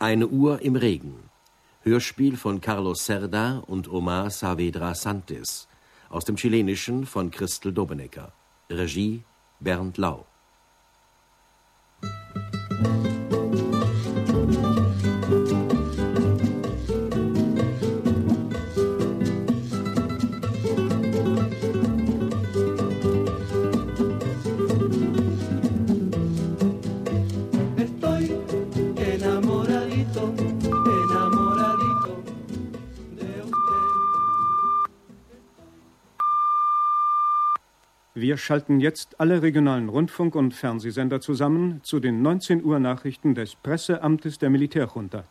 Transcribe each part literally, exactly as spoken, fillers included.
Eine Uhr im Regen. Hörspiel von Carlos Cerda und Omar Saavedra Santis. Aus dem Chilenischen von Christel Dobenecker. Regie Bernd Lau. Wir schalten jetzt alle regionalen Rundfunk- und Fernsehsender zusammen zu den neunzehn Uhr Nachrichten des Presseamtes der Militärjunta.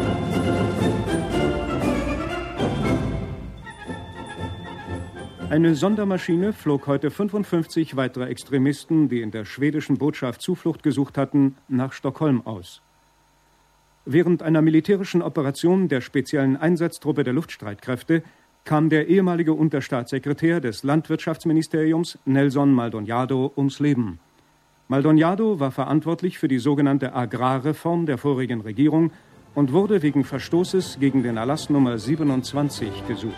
Eine Sondermaschine flog heute fünfundfünfzig weitere Extremisten, die in der schwedischen Botschaft Zuflucht gesucht hatten, nach Stockholm aus. Während einer militärischen Operation der speziellen Einsatztruppe der Luftstreitkräfte kam der ehemalige Unterstaatssekretär des Landwirtschaftsministeriums Nelson Maldonado ums Leben. Maldonado war verantwortlich für die sogenannte Agrarreform der vorigen Regierung und wurde wegen Verstoßes gegen den Erlass Nummer siebenundzwanzig gesucht.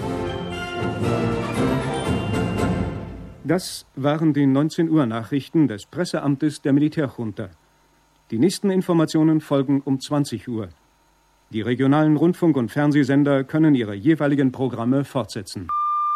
Das waren die neunzehn Uhr Nachrichten des Presseamtes der Militärjunta. Die nächsten Informationen folgen um zwanzig Uhr. Die regionalen Rundfunk- und Fernsehsender können ihre jeweiligen Programme fortsetzen.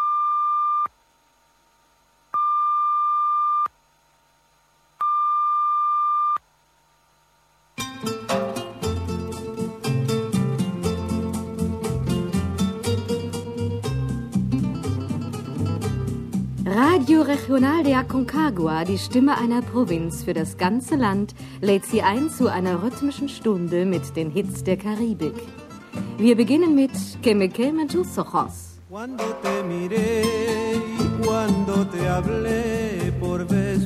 Radio Regional de Aconcagua, die Stimme einer Provinz für das ganze Land, lädt Sie ein zu einer rhythmischen Stunde mit den Hits der Karibik. Wir beginnen mit Que me quemen tus ojos. Cuando te miré y cuando te hablé por vez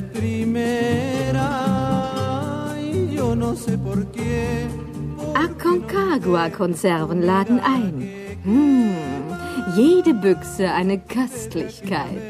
primera, y yo no sé por qué. Aconcagua-Konserven laden ein. Hm, jede Büchse eine Köstlichkeit.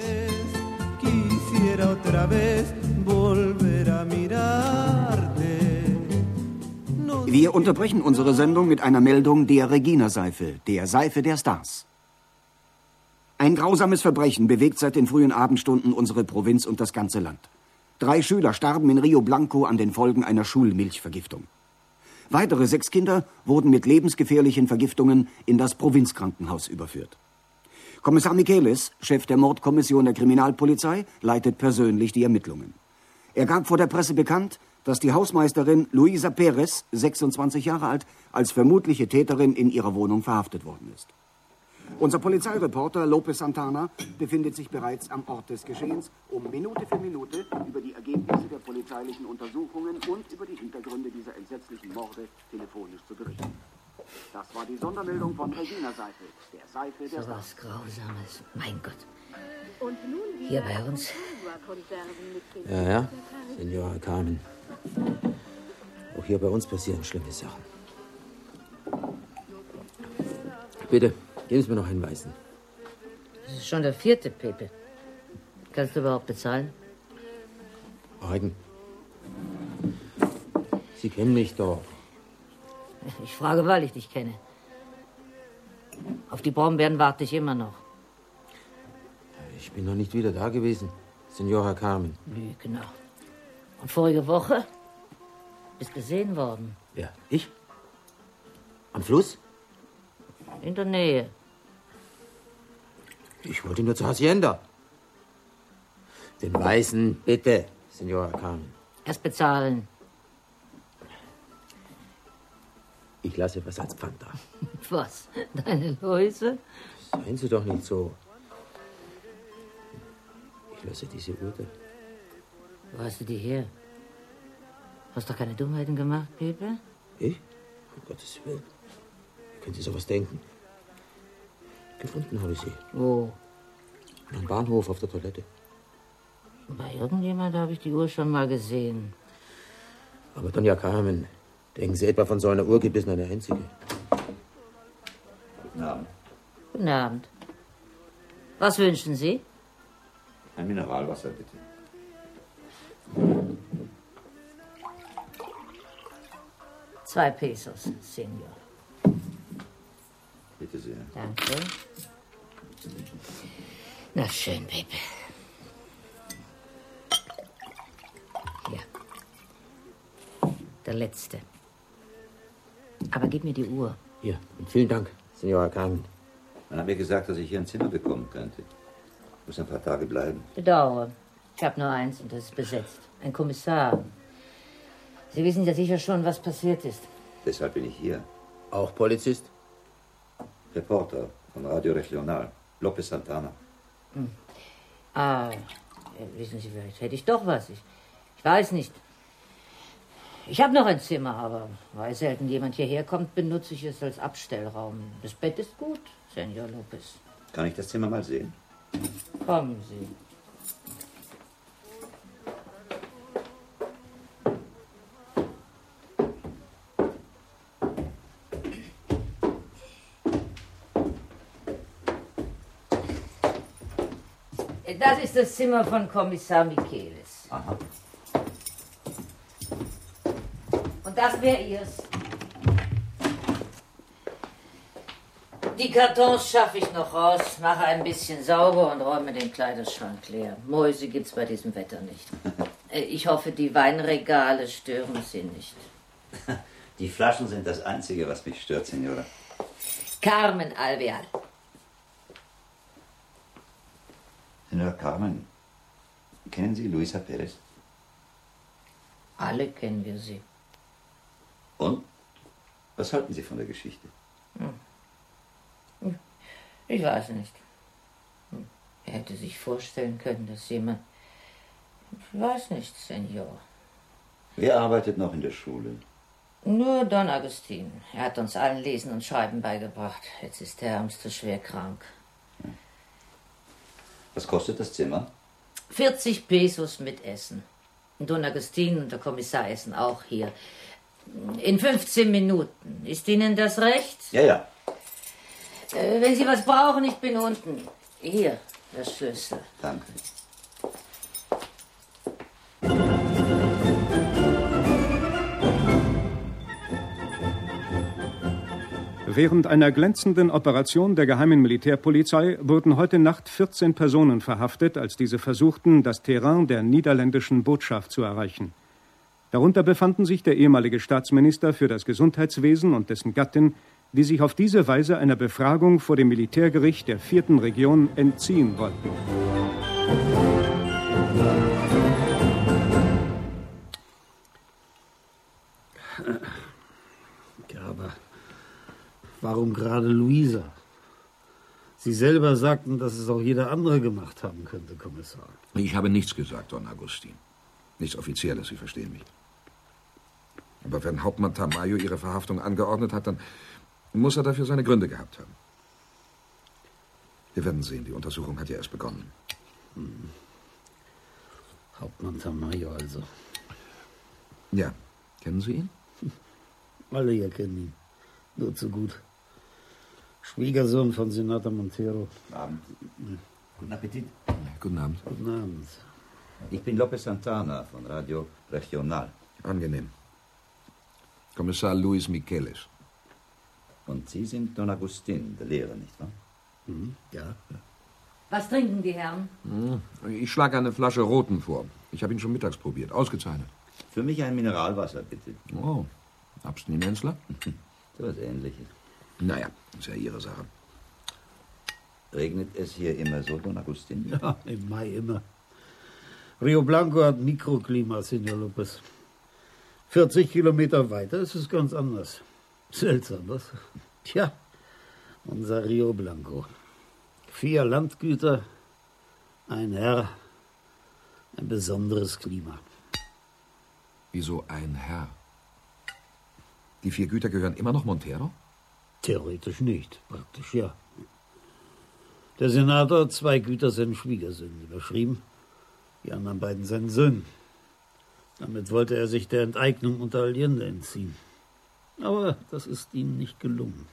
Wir unterbrechen unsere Sendung mit einer Meldung der Regina-Seife, der Seife der Stars. Ein grausames Verbrechen bewegt seit den frühen Abendstunden unsere Provinz und das ganze Land. Drei Schüler starben in Rio Blanco an den Folgen einer Schulmilchvergiftung. Weitere sechs Kinder wurden mit lebensgefährlichen Vergiftungen in das Provinzkrankenhaus überführt. Kommissar Michelis, Chef der Mordkommission der Kriminalpolizei, leitet persönlich die Ermittlungen. Er gab vor der Presse bekannt, dass die Hausmeisterin Luisa Perez, sechsundzwanzig Jahre alt, als vermutliche Täterin in ihrer Wohnung verhaftet worden ist. Unser Polizeireporter Lopez Santana befindet sich bereits am Ort des Geschehens, um Minute für Minute über die Ergebnisse der polizeilichen Untersuchungen und über die Hintergründe dieser entsetzlichen Morde telefonisch zu berichten. Das war die Sondermeldung von Regina Seife, der Seife der So was Grausames, mein Gott. Und nun Hier bei uns. Ja, ja, Senora Carmen. Auch hier bei uns passieren schlimme Sachen. Bitte, geben Sie mir noch einen Weißen. Das ist schon der vierte, Pepe. Kannst du überhaupt bezahlen? Eigen. Sie kennen mich doch. Ich frage, weil ich dich kenne. Auf die Brombeeren warte ich immer noch. Ich bin noch nicht wieder da gewesen, Senora Carmen. Lügner. Und vorige Woche bist gesehen worden. Ja, ich? Am Fluss? In der Nähe. Ich wollte nur zur Hacienda. Den Weißen, bitte, Senora Carmen. Erst bezahlen. Ich lasse was als Pfand da. Was? Deine Läuse? Seien Sie doch nicht so. Ich lasse diese Uhr da. Wo hast du die her? Hast doch keine Dummheiten gemacht, Pepe? Ich? Um Gottes Willen. Wie können Sie sowas denken? Gefunden habe ich sie. Wo? Am Bahnhof auf der Toilette. Bei irgendjemand habe ich die Uhr schon mal gesehen. Aber Doña Carmen, denken Sie etwa, von so einer Uhr gibt es nur eine einzige? Guten Abend. Guten Abend. Was wünschen Sie? Ein Mineralwasser, bitte. Zwei Pesos, Senor. Bitte sehr. Danke. Na schön, Pepe. Hier. Der letzte. Aber gib mir die Uhr. Hier, und vielen Dank, Senora Carmen. Man hat mir gesagt, dass ich hier ein Zimmer bekommen könnte. Ich muss ein paar Tage bleiben. Bedauere. Ich habe nur eins und das ist besetzt. Ein Kommissar. Sie wissen ja sicher schon, was passiert ist. Deshalb bin ich hier. Auch Polizist? Reporter von Radio Regional. Lopez Santana. Hm. Ah, ja, wissen Sie, vielleicht hätte ich doch was. Ich, ich weiß nicht. Ich habe noch ein Zimmer, aber weil selten jemand hierher kommt, benutze ich es als Abstellraum. Das Bett ist gut, Senor Lopez. Kann ich das Zimmer mal sehen? Kommen Sie. Das ist das Zimmer von Kommissar Michelis. Aha. Und das wäre ihrs. Die Kartons schaffe ich noch raus, mache ein bisschen sauber und räume den Kleiderschrank leer. Mäuse gibt's bei diesem Wetter nicht. Ich hoffe, die Weinregale stören Sie nicht. Die Flaschen sind das Einzige, was mich stört, Senora. Carmen Alvear. Senora Carmen, kennen Sie Luisa Perez? Alle kennen wir sie. Und? Was halten Sie von der Geschichte? Hm. Ich weiß nicht. Er hätte sich vorstellen können, dass jemand... Ich weiß nicht, Senor. Wer arbeitet noch in der Schule? Nur Don Agustin. Er hat uns allen Lesen und Schreiben beigebracht. Jetzt ist der Ärmste schwer krank. Was kostet das Zimmer? vierzig Pesos mit Essen. Don Agustin und der Kommissar essen auch hier. In fünfzehn Minuten. Ist Ihnen das recht? Ja, ja. Äh, wenn Sie was brauchen, ich bin unten. Hier, der Schlüssel. Danke. Während einer glänzenden Operation der geheimen Militärpolizei wurden heute Nacht vierzehn Personen verhaftet, als diese versuchten, das Terrain der niederländischen Botschaft zu erreichen. Darunter befanden sich der ehemalige Staatsminister für das Gesundheitswesen und dessen Gattin, die sich auf diese Weise einer Befragung vor dem Militärgericht der vierten Region entziehen wollten. Ja, aber warum gerade Luisa? Sie selber sagten, dass es auch jeder andere gemacht haben könnte, Kommissar. Ich habe nichts gesagt, Don Agustin. Nichts Offizielles, Sie verstehen mich. Aber wenn Hauptmann Tamayo Ihre Verhaftung angeordnet hat, dann muss er dafür seine Gründe gehabt haben. Wir werden sehen, die Untersuchung hat ja erst begonnen. Hm. Hauptmann Tamayo also. Ja, kennen Sie ihn? Alle hier kennen ihn. Nur zu gut. Schwiegersohn von Senator Montero. Guten Abend. Guten Appetit. Guten Abend. Guten Abend. Ich bin Lopez Santana von Radio Regional. Angenehm. Kommissar Luis Michelis. Und Sie sind Don Agustin, der Lehrer, nicht wahr? Mhm, ja. Was trinken die Herren? Ich schlage eine Flasche Roten vor. Ich habe ihn schon mittags probiert. Ausgezeichnet. Für mich ein Mineralwasser, bitte. Oh, Abstinenzler? So was Ähnliches. Naja, ist ja Ihre Sache. Regnet es hier immer so, Don Agustin? Ja, im Mai immer. Rio Blanco hat Mikroklima, Senor Lopez. vierzig Kilometer weiter ist es ganz anders. Seltsam, was? Tja, unser Rio Blanco. Vier Landgüter, ein Herr, ein besonderes Klima. Wieso ein Herr? Die vier Güter gehören immer noch Montero? Theoretisch nicht, praktisch ja. Der Senator hat zwei Güter seinen Schwiegersöhnen überschrieben, die anderen beiden seinen Söhnen. Damit wollte er sich der Enteignung unter Allende entziehen. Aber das ist ihm nicht gelungen.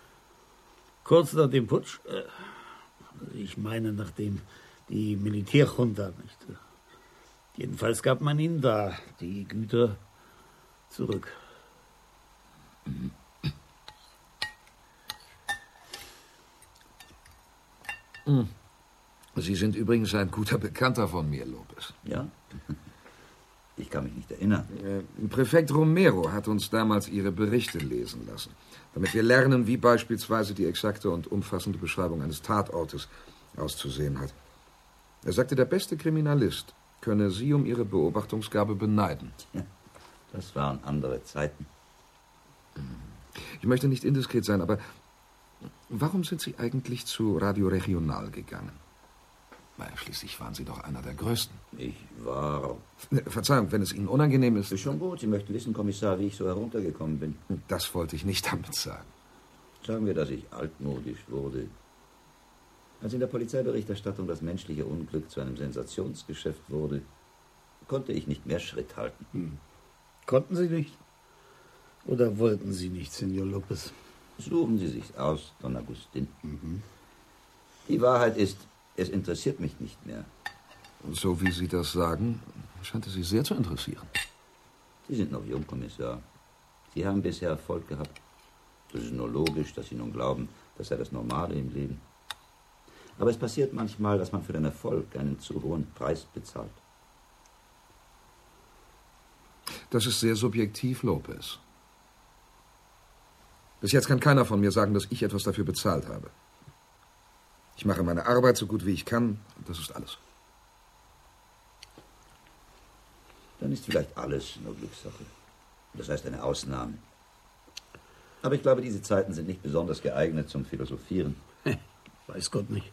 Kurz nach dem Putsch, äh, ich meine nachdem die Militärjunta nicht. Äh, jedenfalls gab man ihnen da die Güter zurück. Sie sind übrigens ein guter Bekannter von mir, Lopez. Ja? Ich kann mich nicht erinnern. Äh, Präfekt Romero hat uns damals Ihre Berichte lesen lassen, damit wir lernen, wie beispielsweise die exakte und umfassende Beschreibung eines Tatortes auszusehen hat. Er sagte, der beste Kriminalist könne Sie um Ihre Beobachtungsgabe beneiden. Ja, das waren andere Zeiten. Ich möchte nicht indiskret sein, aber warum sind Sie eigentlich zu Radio Regional gegangen? Weil schließlich waren Sie doch einer der Größten. Ich war... Verzeihung, wenn es Ihnen unangenehm ist... Ist schon gut. Sie möchten wissen, Kommissar, wie ich so heruntergekommen bin. Das wollte ich nicht damit sagen. Sagen wir, dass ich altmodisch wurde. Als in der Polizeiberichterstattung das menschliche Unglück zu einem Sensationsgeschäft wurde, konnte ich nicht mehr Schritt halten. Hm. Konnten Sie nicht? Oder wollten Sie nicht, Senor Lopez? Suchen Sie sich's aus, Don Agustin. Mhm. Die Wahrheit ist, es interessiert mich nicht mehr. Und so wie Sie das sagen, scheint es Sie sehr zu interessieren. Sie sind noch jung, Kommissar. Sie haben bisher Erfolg gehabt. Das ist nur logisch, dass Sie nun glauben, das sei das Normale im Leben. Aber es passiert manchmal, dass man für den Erfolg einen zu hohen Preis bezahlt. Das ist sehr subjektiv, Lopez. Bis jetzt kann keiner von mir sagen, dass ich etwas dafür bezahlt habe. Ich mache meine Arbeit so gut wie ich kann, und das ist alles. Dann ist vielleicht alles nur Glückssache. Das heißt eine Ausnahme. Aber ich glaube, diese Zeiten sind nicht besonders geeignet zum Philosophieren. Weiß Gott nicht.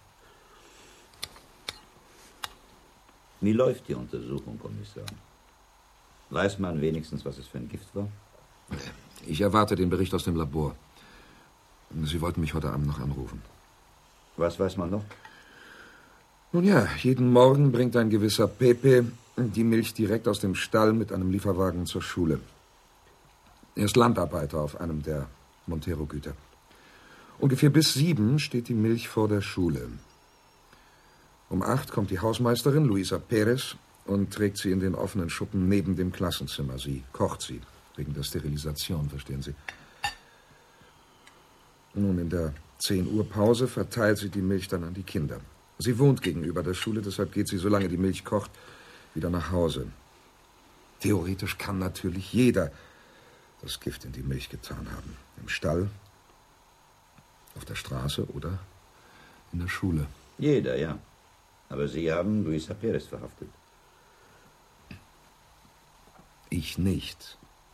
Wie läuft die Untersuchung, Kommissar? Weiß man wenigstens, was es für ein Gift war? Ich erwarte den Bericht aus dem Labor. Sie wollten mich heute Abend noch anrufen. Was weiß man noch? Nun ja, jeden Morgen bringt ein gewisser Pepe die Milch direkt aus dem Stall mit einem Lieferwagen zur Schule. Er ist Landarbeiter auf einem der Montero-Güter. Ungefähr bis sieben steht die Milch vor der Schule. Um acht kommt die Hausmeisterin, Luisa Perez, und trägt sie in den offenen Schuppen neben dem Klassenzimmer. Sie kocht sie, wegen der Sterilisation, verstehen Sie. Nun, in der zehn Uhr Pause verteilt sie die Milch dann an die Kinder. Sie wohnt gegenüber der Schule, deshalb geht sie, solange die Milch kocht, wieder nach Hause. Theoretisch kann natürlich jeder das Gift in die Milch getan haben. Im Stall, auf der Straße oder in der Schule. Jeder, ja. Aber Sie haben Luisa Perez verhaftet. Ich nicht.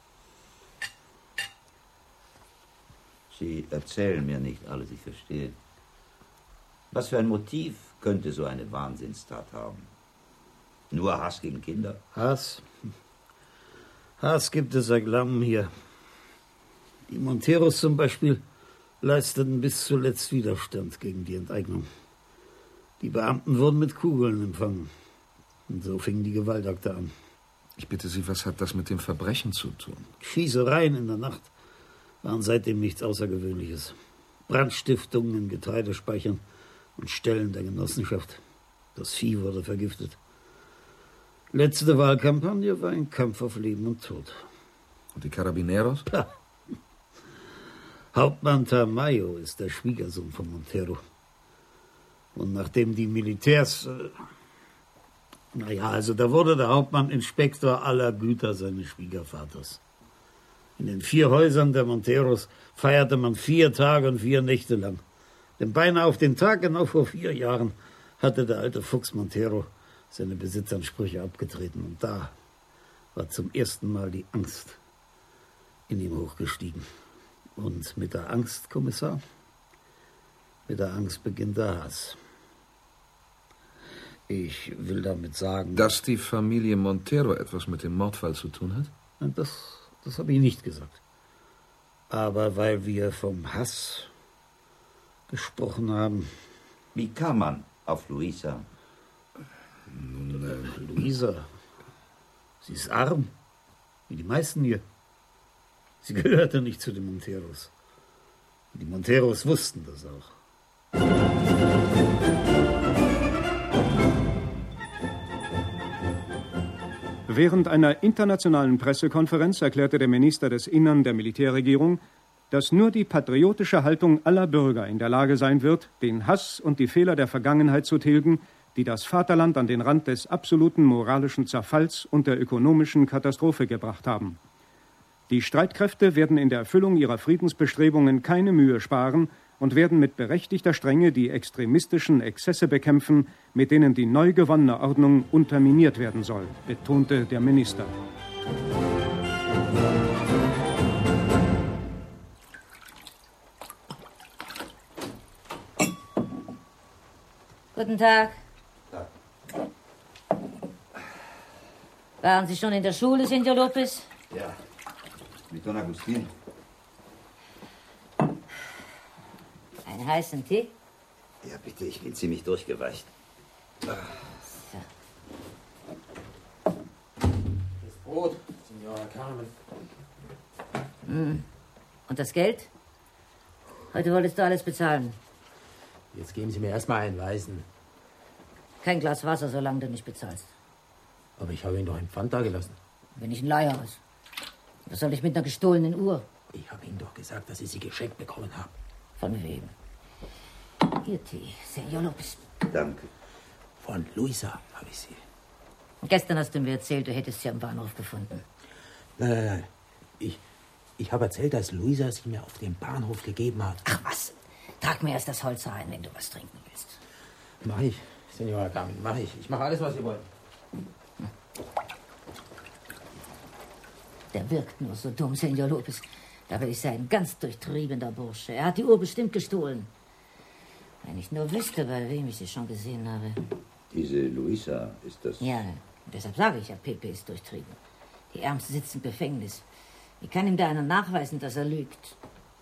Sie erzählen mir nicht alles, ich verstehe. Was für ein Motiv könnte so eine Wahnsinnstat haben? Nur Hass gegen Kinder? Hass? Hass gibt es seit langem hier. Die Monteros zum Beispiel leisteten bis zuletzt Widerstand gegen die Enteignung. Die Beamten wurden mit Kugeln empfangen. Und so fingen die Gewaltakte an. Ich bitte Sie, was hat das mit dem Verbrechen zu tun? Schießereien in der Nacht waren seitdem nichts Außergewöhnliches. Brandstiftungen in Getreidespeichern und Ställen der Genossenschaft. Das Vieh wurde vergiftet. Letzte Wahlkampagne war ein Kampf auf Leben und Tod. Und die Carabineros? Ha. Hauptmann Tamayo ist der Schwiegersohn von Montero. Und nachdem die Militärs... Äh, naja, also da wurde der Hauptmann Inspektor aller Güter seines Schwiegervaters. In den vier Häusern der Monteros feierte man vier Tage und vier Nächte lang. Denn beinahe auf den Tag, genau vor vier Jahren, hatte der alte Fuchs Montero seine Besitzansprüche abgetreten. Und da war zum ersten Mal die Angst in ihm hochgestiegen. Und mit der Angst, Kommissar, mit der Angst beginnt der Hass. Ich will damit sagen... Dass die Familie Montero etwas mit dem Mordfall zu tun hat? Das, das habe ich nicht gesagt. Aber weil wir vom Hass gesprochen haben... Wie kam man auf Luisa? Nun, äh, Luisa, sie ist arm, wie die meisten hier. Sie gehörte nicht zu den Monteros. Die Monteros wussten das auch. Während einer internationalen Pressekonferenz erklärte der Minister des Innern der Militärregierung, dass nur die patriotische Haltung aller Bürger in der Lage sein wird, den Hass und die Fehler der Vergangenheit zu tilgen, die das Vaterland an den Rand des absoluten moralischen Zerfalls und der ökonomischen Katastrophe gebracht haben. Die Streitkräfte werden in der Erfüllung ihrer Friedensbestrebungen keine Mühe sparen und werden mit berechtigter Strenge die extremistischen Exzesse bekämpfen, mit denen die neu gewonnene Ordnung unterminiert werden soll, betonte der Minister. Guten Tag. Tag. Waren Sie schon in der Schule, Senor Lopez? Ja, mit Don Agustin. Einen heißen Tee? Ja, bitte, ich bin ziemlich durchgeweicht. So. Das Brot, Signora Carmen. Mm. Und das Geld? Heute wolltest du alles bezahlen. Jetzt geben Sie mir erstmal einen Weißen. Kein Glas Wasser, solange du nicht bezahlst. Aber ich habe ihn doch im Pfand da gelassen. Wenn ich ein Leier was. Was soll ich mit einer gestohlenen Uhr? Ich habe Ihnen doch gesagt, dass ich sie geschenkt bekommen habe. Von wem? Ihr Tee, Senor Lopez. Danke. Von Luisa habe ich sie. Und gestern hast du mir erzählt, du hättest sie am Bahnhof gefunden. Nein, nein, nein. Ich, ich habe erzählt, dass Luisa sie mir auf dem Bahnhof gegeben hat. Ach was. Trag mir erst das Holz ein, wenn du was trinken willst. Mach ich, Senora Carmen, mach ich. Ich mache alles, was Sie wollen. Der wirkt nur so dumm, Senor Lopez. Dabei ist er ein ganz durchtriebener Bursche. Er hat die Uhr bestimmt gestohlen. Wenn ich nur wüsste, bei wem ich sie schon gesehen habe. Diese Luisa, ist das... Ja, deshalb sage ich ja, Pepe ist durchtrieben. Die Ärmste sitzt im Gefängnis. Wie kann ihm da einer nachweisen, dass er lügt?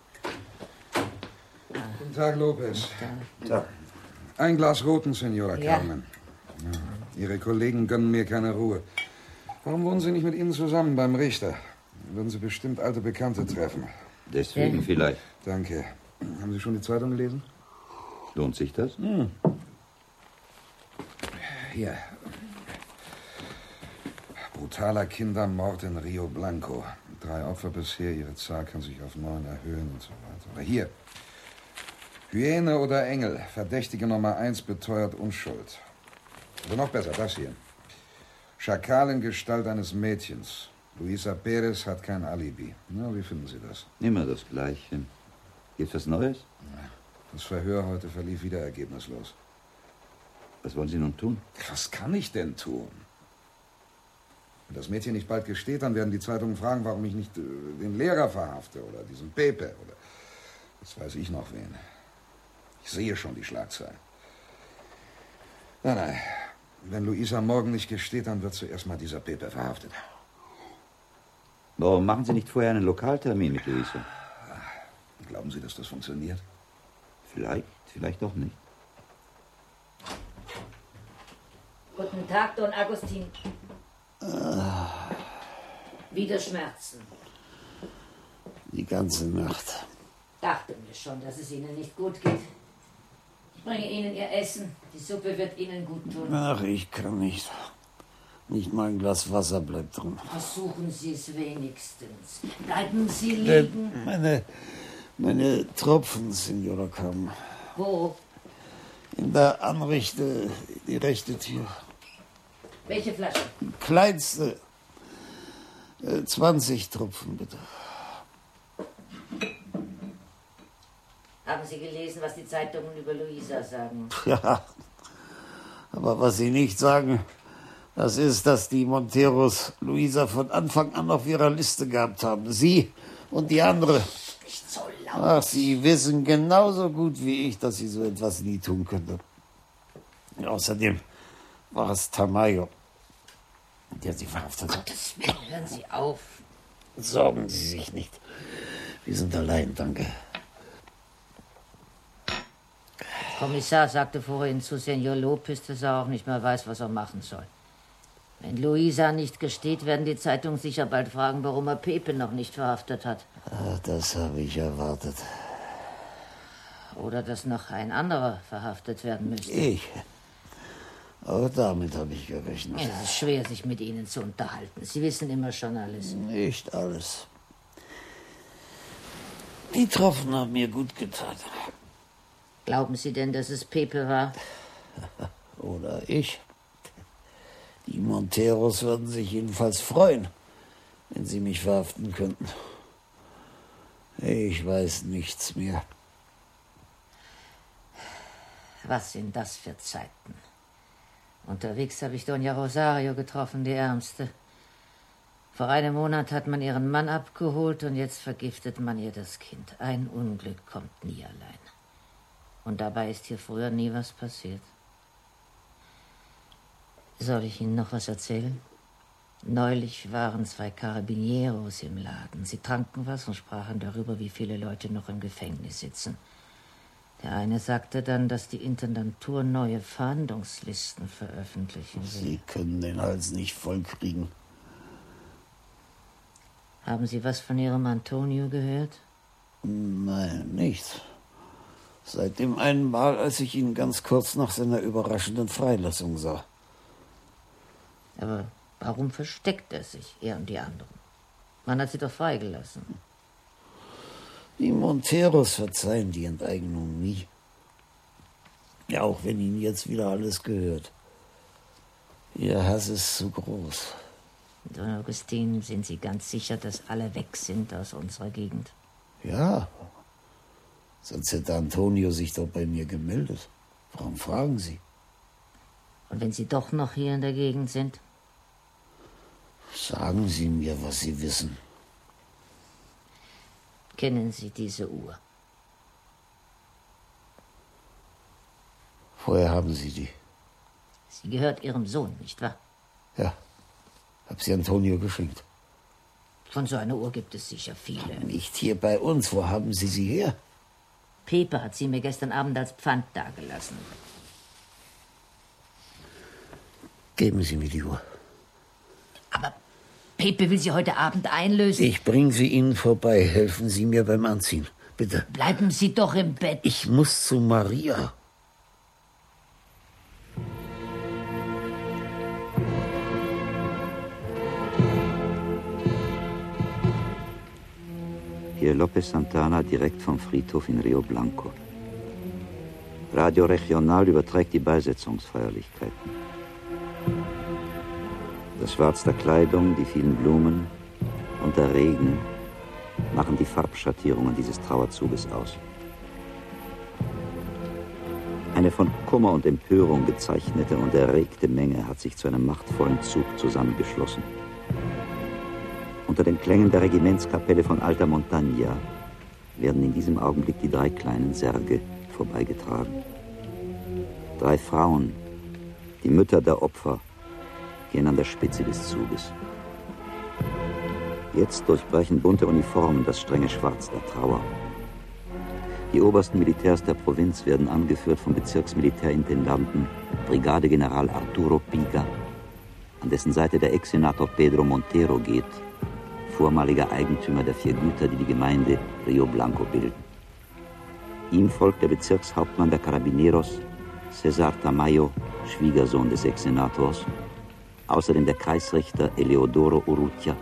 Guten Tag, Lopez. Guten Tag. Ein Glas Roten, Senora Ja. Carmen. Ja. Ihre Kollegen gönnen mir keine Ruhe. Warum wohnen Sie nicht mit ihnen zusammen beim Richter? Würden Sie bestimmt alte Bekannte treffen. Deswegen Ja. vielleicht. Danke. Haben Sie schon die Zeitung gelesen? Lohnt sich das? Hm. Hier. Brutaler Kindermord in Rio Blanco. Drei Opfer bisher, ihre Zahl kann sich auf neun erhöhen und so weiter. Oder hier. Hyäne oder Engel, Verdächtige Nummer eins beteuert Unschuld. Oder noch besser, das hier. Schakal in Gestalt eines Mädchens. Luisa Perez hat kein Alibi. Na, wie finden Sie das? Immer das Gleiche. Gibt's was Neues? Das Verhör heute verlief wieder ergebnislos. Was wollen Sie nun tun? Was kann ich denn tun? Wenn das Mädchen nicht bald gesteht, dann werden die Zeitungen fragen, warum ich nicht äh, den Lehrer verhafte oder diesen Pepe oder... Das weiß ich noch wen. Ich sehe schon die Schlagzeilen. Nein, nein. Wenn Luisa morgen nicht gesteht, dann wird zuerst mal dieser Pepe verhaftet. Warum machen Sie nicht vorher einen Lokaltermin mit Luisa? Glauben Sie, dass das funktioniert? Vielleicht, vielleicht doch nicht. Guten Tag, Don Agustin. Ah, Wieder Schmerzen. die ganze Nacht. Dachte mir schon, dass es Ihnen nicht gut geht. Ich bringe Ihnen Ihr Essen. Die Suppe wird Ihnen gut tun. Ach, ich kann nicht. Nicht mal ein Glas Wasser bleibt drin. Versuchen Sie es wenigstens. Bleiben Sie Äh, liegen. meine, meine Tropfen, Signora Carmen. Wo? In der Anrichte, die rechte Tür. Welche Flasche? Kleinste. Äh, zwanzig Tropfen, bitte. Haben Sie gelesen, was die Zeitungen über Luisa sagen? Ja, aber was sie nicht sagen, das ist, dass die Monteros Luisa von Anfang an auf ihrer Liste gehabt haben. Sie und die andere. Nicht so laut. Ach, sie wissen genauso gut wie ich, dass sie so etwas nie tun könnte. Außerdem war es Tamayo, der sie verhaftet hat. Gottes Willen, hören Sie auf. Sorgen Sie sich nicht. Wir sind allein, danke. Der Kommissar sagte vorhin zu Senor Lopez, dass er auch nicht mehr weiß, was er machen soll. Wenn Luisa nicht gesteht, werden die Zeitungen sicher bald fragen, warum er Pepe noch nicht verhaftet hat. Ah, das habe ich erwartet. Oder dass noch ein anderer verhaftet werden müsste. Ich? Aber damit habe ich gerechnet. Ja, es ist schwer, sich mit Ihnen zu unterhalten. Sie wissen immer schon alles. Nicht alles. Die Tropfen haben mir gut getan. Glauben Sie denn, dass es Pepe war? Oder ich. Die Monteros würden sich jedenfalls freuen, wenn sie mich verhaften könnten. Ich weiß nichts mehr. Was sind das für Zeiten? Unterwegs habe ich Doña Rosario getroffen, die Ärmste. Vor einem Monat hat man ihren Mann abgeholt und jetzt vergiftet man ihr das Kind. Ein Unglück kommt nie allein. Und dabei ist hier früher nie was passiert. Soll ich Ihnen noch was erzählen? Neulich waren zwei Carabinieros im Laden. Sie tranken was und sprachen darüber, wie viele Leute noch im Gefängnis sitzen. Der eine sagte dann, dass die Intendantur neue Fahndungslisten veröffentlichen will. Sie können den Hals nicht vollkriegen. Haben Sie was von Ihrem Antonio gehört? Nein, nichts. Seit dem einen Mal, als ich ihn ganz kurz nach seiner überraschenden Freilassung sah. Aber warum versteckt er sich, er und die anderen? Man hat sie doch freigelassen. Die Monteros verzeihen die Enteignung nie. Ja, auch wenn ihnen jetzt wieder alles gehört. Ihr Hass ist zu groß. Don Augustin, sind Sie ganz sicher, dass alle weg sind aus unserer Gegend? Ja. Sonst hätte Antonio sich doch bei mir gemeldet. Warum fragen Sie? Und wenn Sie doch noch hier in der Gegend sind? Sagen Sie mir, was Sie wissen. Kennen Sie diese Uhr? Woher haben Sie die? Sie gehört Ihrem Sohn, nicht wahr? Ja. Hab sie Antonio geschenkt. Von so einer Uhr gibt es sicher viele. Nicht hier bei uns. Wo haben Sie sie her? Pepe hat sie mir gestern Abend als Pfand dagelassen. Geben Sie mir die Uhr. Aber Pepe will sie heute Abend einlösen. Ich bringe sie Ihnen vorbei. Helfen Sie mir beim Anziehen. Bitte. Bleiben Sie doch im Bett. Ich muss zu Maria. Hier Lopez Santana direkt vom Friedhof in Rio Blanco. Radio Regional überträgt die Beisetzungsfeierlichkeiten. Das Schwarz der Kleidung, die vielen Blumen und der Regen machen die Farbschattierungen dieses Trauerzuges aus. Eine von Kummer und Empörung gezeichnete und erregte Menge hat sich zu einem machtvollen Zug zusammengeschlossen. Unter den Klängen der Regimentskapelle von Alta Montagna werden in diesem Augenblick die drei kleinen Särge vorbeigetragen. Drei Frauen, die Mütter der Opfer, gehen an der Spitze des Zuges. Jetzt durchbrechen bunte Uniformen das strenge Schwarz der Trauer. Die obersten Militärs der Provinz werden angeführt vom Bezirksmilitärintendanten Brigadegeneral Arturo Piga, an dessen Seite der Ex-Senator Pedro Montero geht, vormaliger Eigentümer der vier Güter, die die Gemeinde Rio Blanco bilden. Ihm folgt der Bezirkshauptmann der Carabineros, Cesar Tamayo, Schwiegersohn des Ex-Senators, außerdem der Kreisrichter Eleodoro Urrutia.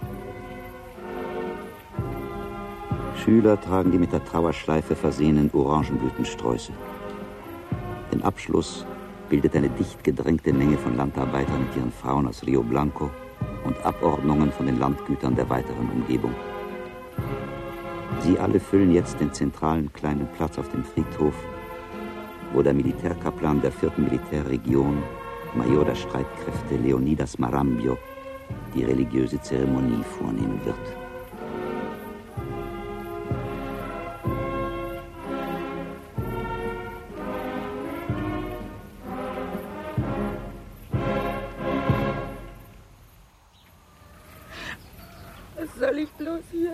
Schüler tragen die mit der Trauerschleife versehenen Orangenblütensträuße. Den Abschluss bildet eine dicht gedrängte Menge von Landarbeitern mit ihren Frauen aus Rio Blanco und Abordnungen von den Landgütern der weiteren Umgebung. Sie alle füllen jetzt den zentralen kleinen Platz auf dem Friedhof, wo der Militärkaplan der vierten Militärregion, Major der Streitkräfte Leonidas Marambio, die religiöse Zeremonie vornehmen wird. Soll ich bloß hier?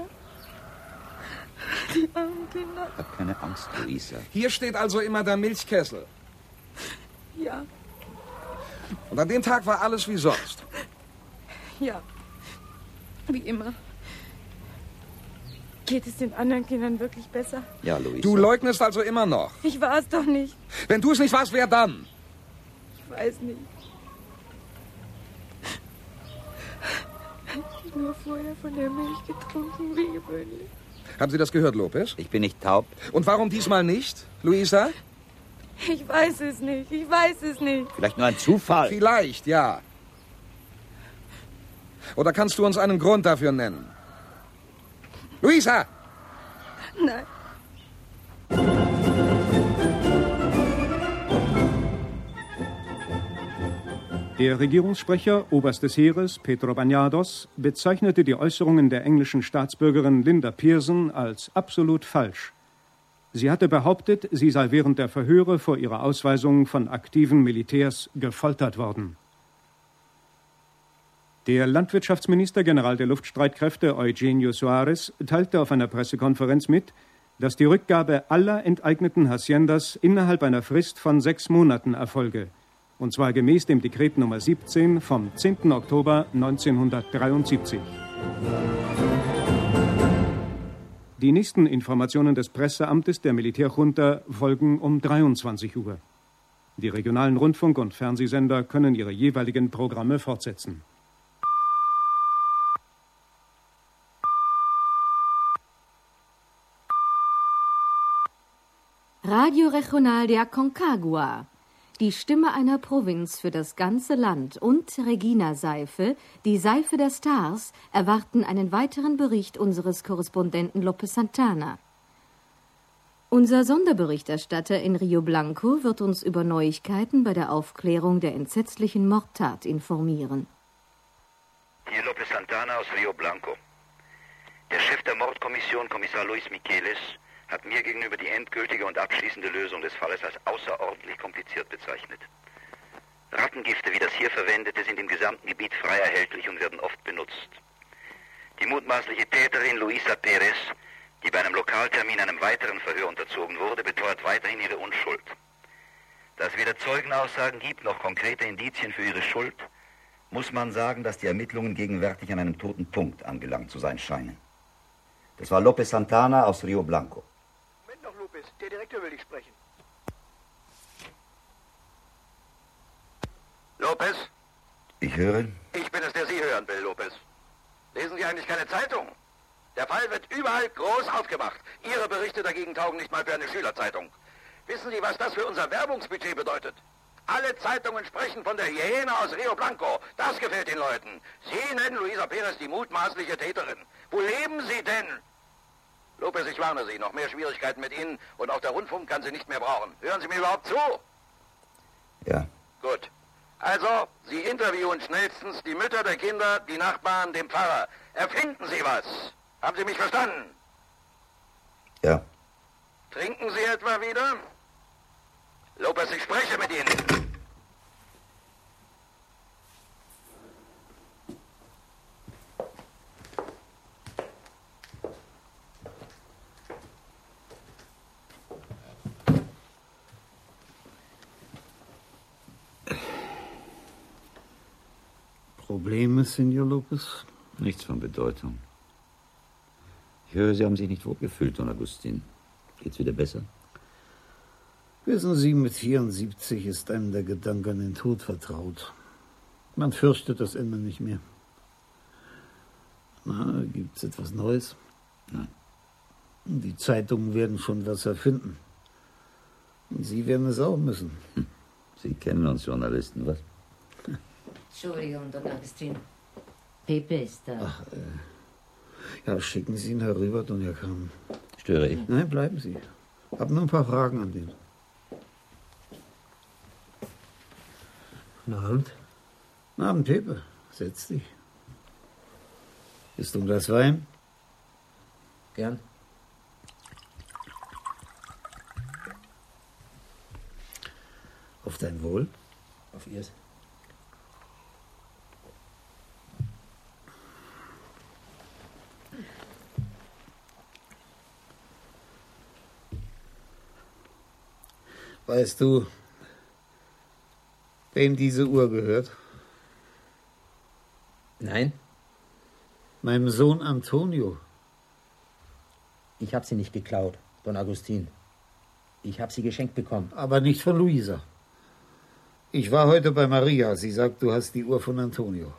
Die armen Kinder. Hab keine Angst, Luisa. Hier steht also immer der Milchkessel. Ja, Und an dem Tag war alles wie sonst. ja. Wie immer. Geht es den anderen Kindern wirklich besser? Ja, Luisa. Du leugnest also immer noch. Ich war es doch nicht. Wenn du es nicht warst, wer dann? Ich weiß nicht. Nur vorher von der Milch getrunken, wie gewöhnlich. Haben Sie das gehört, Lopez? Ich bin nicht taub. Und warum diesmal nicht, Luisa? Ich weiß es nicht, ich weiß es nicht. Vielleicht nur ein Zufall. Vielleicht, ja. Oder kannst du uns einen Grund dafür nennen? Luisa! Nein. Der Regierungssprecher, Oberst des Heeres, Pedro Bañados, bezeichnete die Äußerungen der englischen Staatsbürgerin Linda Pearson als absolut falsch. Sie hatte behauptet, sie sei während der Verhöre vor ihrer Ausweisung von aktiven Militärs gefoltert worden. Der Landwirtschaftsminister General der Luftstreitkräfte Eugenio Suárez teilte auf einer Pressekonferenz mit, dass die Rückgabe aller enteigneten Haciendas innerhalb einer Frist von sechs Monaten erfolge, und zwar gemäß dem Dekret Nummer siebzehn vom zehnten Oktober neunzehnhundertdreiundsiebzig. Die nächsten Informationen des Presseamtes der Militärjunta folgen um dreiundzwanzig Uhr. Die regionalen Rundfunk- und Fernsehsender können ihre jeweiligen Programme fortsetzen. Radio Regional de Aconcagua, die Stimme einer Provinz für das ganze Land, und Regina Seife, die Seife der Stars, erwarten einen weiteren Bericht unseres Korrespondenten López Santana. Unser Sonderberichterstatter in Rio Blanco wird uns über Neuigkeiten bei der Aufklärung der entsetzlichen Mordtat informieren. Hier López Santana aus Rio Blanco. Der Chef der Mordkommission, Kommissar Luis Miqueles, hat mir gegenüber die endgültige und abschließende Lösung des Falles als außerordentlich kompliziert bezeichnet. Rattengifte wie das hier verwendete sind im gesamten Gebiet frei erhältlich und werden oft benutzt. Die mutmaßliche Täterin Luisa Pérez, die bei einem Lokaltermin einem weiteren Verhör unterzogen wurde, beteuert weiterhin ihre Unschuld. Da es weder Zeugenaussagen gibt noch konkrete Indizien für ihre Schuld, muss man sagen, dass die Ermittlungen gegenwärtig an einem toten Punkt angelangt zu sein scheinen. Das war López Santana aus Rio Blanco. Moment noch, López. Der Direktor will dich sprechen. López? Ich höre. Ich bin es, der Sie hören will, López. Lesen Sie eigentlich keine Zeitung? Der Fall wird überall groß aufgemacht. Ihre Berichte dagegen taugen nicht mal für eine Schülerzeitung. Wissen Sie, was das für unser Werbungsbudget bedeutet? Alle Zeitungen sprechen von der Hyäne aus Rio Blanco. Das gefällt den Leuten. Sie nennen Luisa Pérez die mutmaßliche Täterin. Wo leben Sie denn? López, ich warne Sie, noch mehr Schwierigkeiten mit Ihnen und auch der Rundfunk kann Sie nicht mehr brauchen. Hören Sie mir überhaupt zu? Ja. Gut. Also, Sie interviewen schnellstens die Mütter der Kinder, die Nachbarn, den Pfarrer. Erfinden Sie was. Haben Sie mich verstanden? Ja. Trinken Sie etwa wieder? López, ich spreche mit Ihnen. Probleme, Senor López? Nichts von Bedeutung. Ich höre, Sie haben sich nicht wohlgefühlt, Don Agustin. Geht's wieder besser? Wissen Sie, mit vierundsiebzig ist einem der Gedanke an den Tod vertraut. Man fürchtet das Ende nicht mehr. Na, gibt's etwas Neues? Nein. Die Zeitungen werden schon was erfinden. Und Sie werden es auch müssen. Hm. Sie kennen uns Journalisten, was? Entschuldigung, Don Agustin. Pepe ist da. Ach, äh, ja, schicken Sie ihn herüber, Doña Carmen. Störe ich? Nein, bleiben Sie. Hab nur ein paar Fragen an den. Guten Abend. Guten Abend, Pepe. Setz dich. Ist du ein Glas Wein? Gern. Auf dein Wohl. Auf Ihrs. Weißt du, wem diese Uhr gehört? Nein. Meinem Sohn Antonio. Ich habe sie nicht geklaut, Don Agustin. Ich habe sie geschenkt bekommen. Aber nicht von Luisa. Ich war heute bei Maria. Sie sagt, du hast die Uhr von Antonio.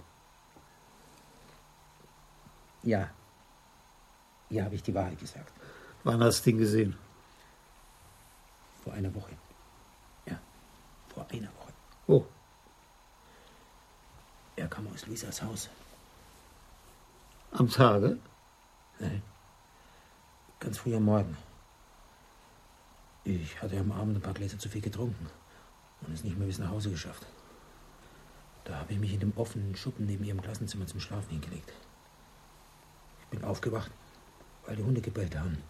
Ja. Ja, habe ich die Wahrheit gesagt. Wann hast du ihn gesehen? Vor einer Woche. Ja, vor einer Woche. Wo? Er kam aus Luisas Haus. Am Tage? Nein. Ganz früh am Morgen. Ich hatte am Abend ein paar Gläser zu viel getrunken und es nicht mehr bis nach Hause geschafft. Da habe ich mich in dem offenen Schuppen neben ihrem Klassenzimmer zum Schlafen hingelegt. Ich bin aufgewacht, weil die Hunde gebellt haben.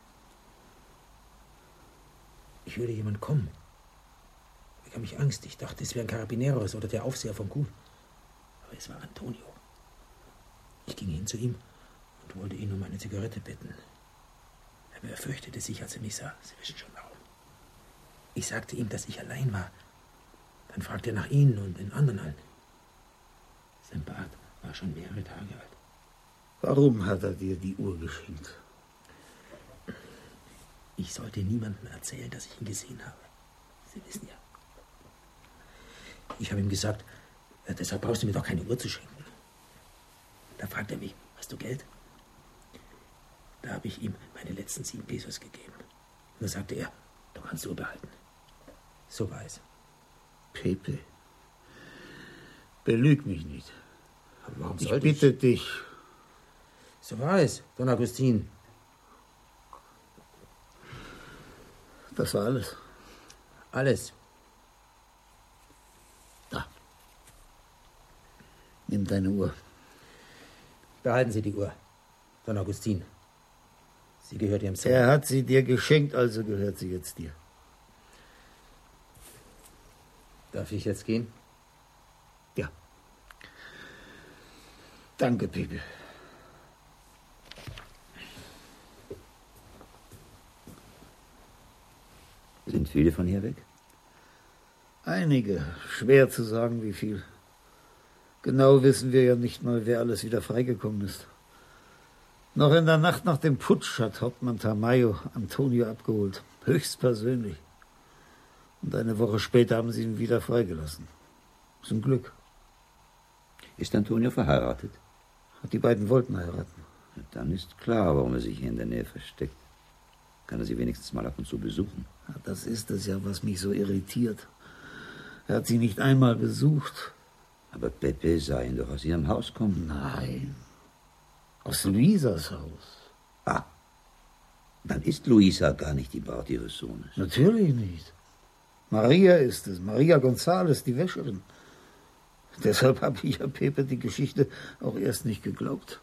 Ich hörte jemand kommen. Ich bekam mich Angst. Ich dachte, es wären Carabineros oder der Aufseher vom Kuhn. Aber es war Antonio. Ich ging hin zu ihm und wollte ihn um eine Zigarette bitten. Aber er fürchtete sich, als er mich sah. Sie wissen schon warum. Ich sagte ihm, dass ich allein war. Dann fragte er nach Ihnen und den anderen allen. Sein Bart war schon mehrere Tage alt. Warum hat er dir die Uhr geschenkt? Ich sollte niemandem erzählen, dass ich ihn gesehen habe. Sie wissen ja. Ich habe ihm gesagt, äh, deshalb brauchst du mir doch keine Uhr zu schenken. Da fragt er mich, hast du Geld? Da habe ich ihm meine letzten sieben Pesos gegeben. Und dann sagte er, du kannst die Uhr behalten. So war es. Pepe, belüg mich nicht. Aber warum ich sollte bitte ich? dich. So war es, Don Agustin. Das war alles? Alles. Da. Nimm deine Uhr. Behalten Sie die Uhr, Don Agustin. Sie gehört Ihrem Sohn. Er hat sie dir geschenkt, also gehört sie jetzt dir. Darf ich jetzt gehen? Ja. Danke, Pepe. Sind viele von hier weg? Einige. Schwer zu sagen, wie viel. Genau wissen wir ja nicht mal, wer alles wieder freigekommen ist. Noch in der Nacht nach dem Putsch hat Hauptmann Tamayo Antonio abgeholt. Höchstpersönlich. Und eine Woche später haben sie ihn wieder freigelassen. Zum Glück. Ist Antonio verheiratet? Die beiden wollten heiraten. Ja, dann ist klar, warum er sich hier in der Nähe versteckt. Kann er sie wenigstens mal ab und zu besuchen? Ja, das ist es ja, was mich so irritiert. Er hat sie nicht einmal besucht. Aber Pepe sah ihn doch aus ihrem Haus kommen. Nein. Aus Luisas Haus. Ah. Dann ist Luisa gar nicht die Braut ihres Sohnes. Natürlich nicht. Maria ist es. Maria González, die Wäscherin. Deshalb habe ich ja Pepe die Geschichte auch erst nicht geglaubt.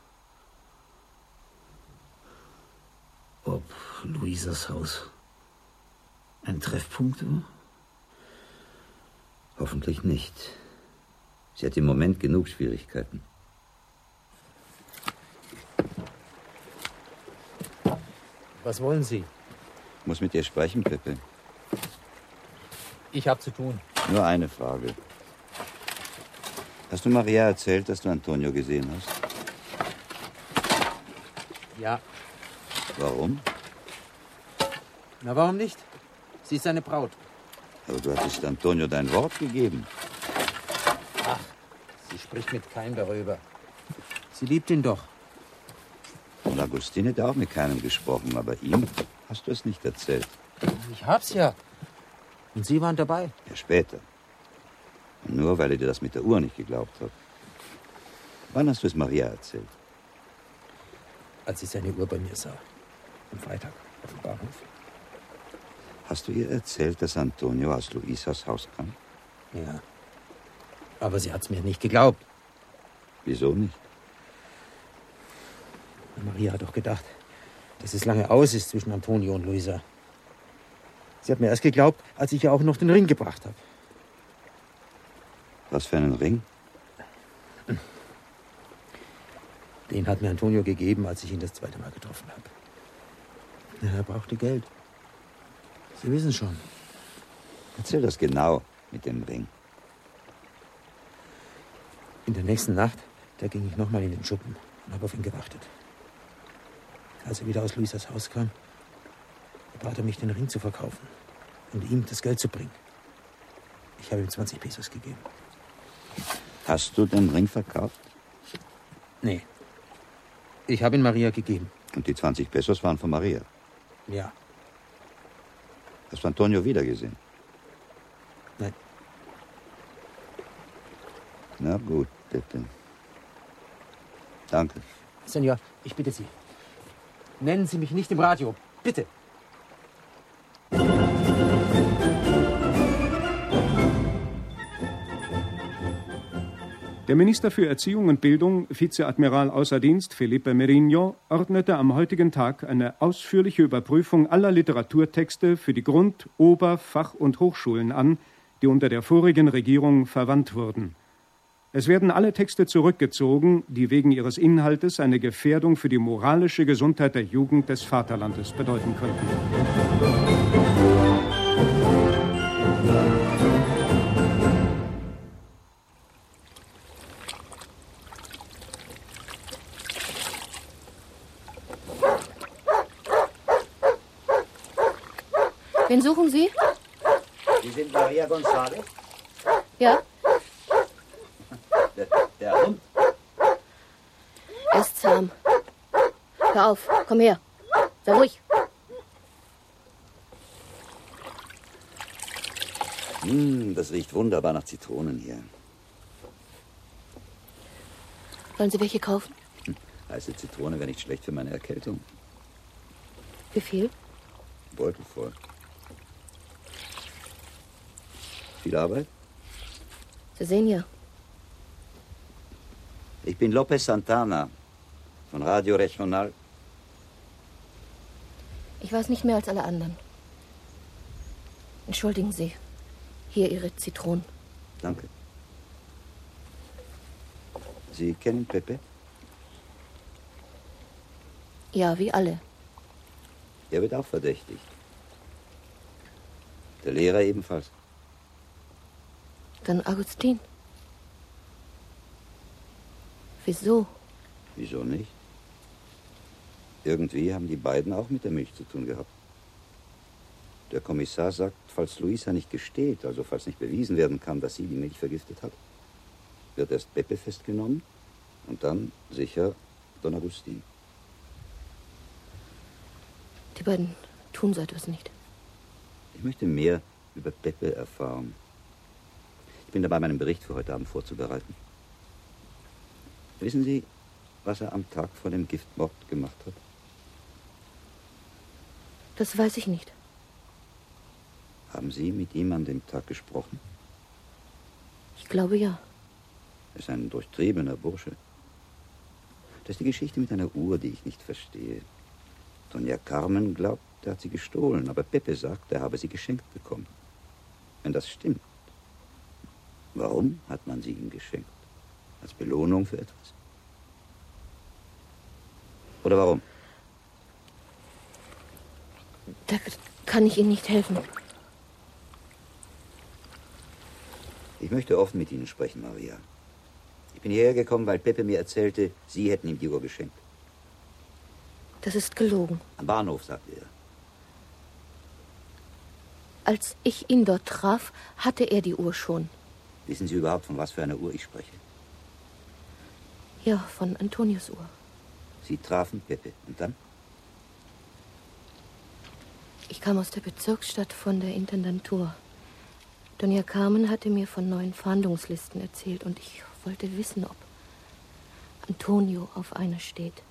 Ob Luisas Haus ein Treffpunkt war? Hoffentlich nicht. Sie hat im Moment genug Schwierigkeiten. Was wollen Sie? Ich muss mit dir sprechen, Pepe. Ich habe zu tun. Nur eine Frage. Hast du Maria erzählt, dass du Antonio gesehen hast? Ja. Warum? Na, warum nicht? Sie ist seine Braut. Aber du hattest Antonio dein Wort gegeben. Ach, sie spricht mit keinem darüber. Sie liebt ihn doch. Und Agustin hat auch mit keinem gesprochen, aber ihm hast du es nicht erzählt. Ich hab's ja. Und Sie waren dabei. Ja, später. Und nur, weil er dir das mit der Uhr nicht geglaubt hat. Wann hast du es Maria erzählt? Als ich seine Uhr bei mir sah. Am Freitag auf dem Bahnhof. Hast du ihr erzählt, dass Antonio aus Luisas Haus kam? Ja. Aber sie hat's mir nicht geglaubt. Wieso nicht? Maria hat doch gedacht, dass es lange aus ist zwischen Antonio und Luisa. Sie hat mir erst geglaubt, als ich ihr auch noch den Ring gebracht habe. Was für einen Ring? Den hat mir Antonio gegeben, als ich ihn das zweite Mal getroffen habe. Ja, er brauchte Geld. Sie wissen schon. Erzähl das genau mit dem Ring. In der nächsten Nacht, da ging ich nochmal in den Schuppen und habe auf ihn gewartet. Als er wieder aus Luisas Haus kam, bat er mich, den Ring zu verkaufen und ihm das Geld zu bringen. Ich habe ihm zwanzig Pesos gegeben. Hast du den Ring verkauft? Nee. Ich habe ihn Maria gegeben. Und die zwanzig Pesos waren von Maria? Ja. Hast du Antonio wiedergesehen? Nein. Na gut, bitte. Danke. Senor, ich bitte Sie. Nennen Sie mich nicht im Radio. Bitte. Der Minister für Erziehung und Bildung, Vizeadmiral außer Dienst Felipe Merino, ordnete am heutigen Tag eine ausführliche Überprüfung aller Literaturtexte für die Grund-, Ober-, Fach- und Hochschulen an, die unter der vorigen Regierung verwandt wurden. Es werden alle Texte zurückgezogen, die wegen ihres Inhaltes eine Gefährdung für die moralische Gesundheit der Jugend des Vaterlandes bedeuten könnten. Wen suchen Sie? Sie sind Maria González? Ja. Der, der Hund? Er ist zahm. Hör auf, komm her. Sei ruhig. Hm, das riecht wunderbar nach Zitronen hier. Wollen Sie welche kaufen? Hm, heiße Zitrone wäre nicht schlecht für meine Erkältung. Wie viel? Beutel voll. Viel Arbeit? Sie sehen ja. Ich bin López Santana von Radio Regional. Ich weiß nicht mehr als alle anderen. Entschuldigen Sie. Hier Ihre Zitronen. Danke. Sie kennen Pepe? Ja, wie alle. Er wird auch verdächtigt. Der Lehrer ebenfalls. Dann Agustin. Wieso? Wieso nicht? Irgendwie haben die beiden auch mit der Milch zu tun gehabt. Der Kommissar sagt, falls Luisa nicht gesteht, also falls nicht bewiesen werden kann, dass sie die Milch vergiftet hat, wird erst Pepe festgenommen und dann sicher Don Agustin. Die beiden tun so etwas nicht. Ich möchte mehr über Pepe erfahren. Ich bin dabei, meinen Bericht für heute Abend vorzubereiten. Wissen Sie, was er am Tag vor dem Giftmord gemacht hat? Das weiß ich nicht. Haben Sie mit ihm an dem Tag gesprochen? Ich glaube ja. Er ist ein durchtriebener Bursche. Das ist die Geschichte mit einer Uhr, die ich nicht verstehe. Doña Carmen glaubt, er hat sie gestohlen, aber Pepe sagt, er habe sie geschenkt bekommen. Wenn das stimmt, warum hat man sie ihm geschenkt? Als Belohnung für etwas? Oder warum? Da kann ich Ihnen nicht helfen. Ich möchte offen mit Ihnen sprechen, Maria. Ich bin hierher gekommen, weil Pepe mir erzählte, Sie hätten ihm die Uhr geschenkt. Das ist gelogen. Am Bahnhof, sagte er. Als ich ihn dort traf, hatte er die Uhr schon. Wissen Sie überhaupt, von was für einer Uhr ich spreche? Ja, von Antonios Uhr. Sie trafen Pepe. Und dann? Ich kam aus der Bezirksstadt von der Intendantur. Doña Carmen hatte mir von neuen Fahndungslisten erzählt und ich wollte wissen, ob Antonio auf einer steht.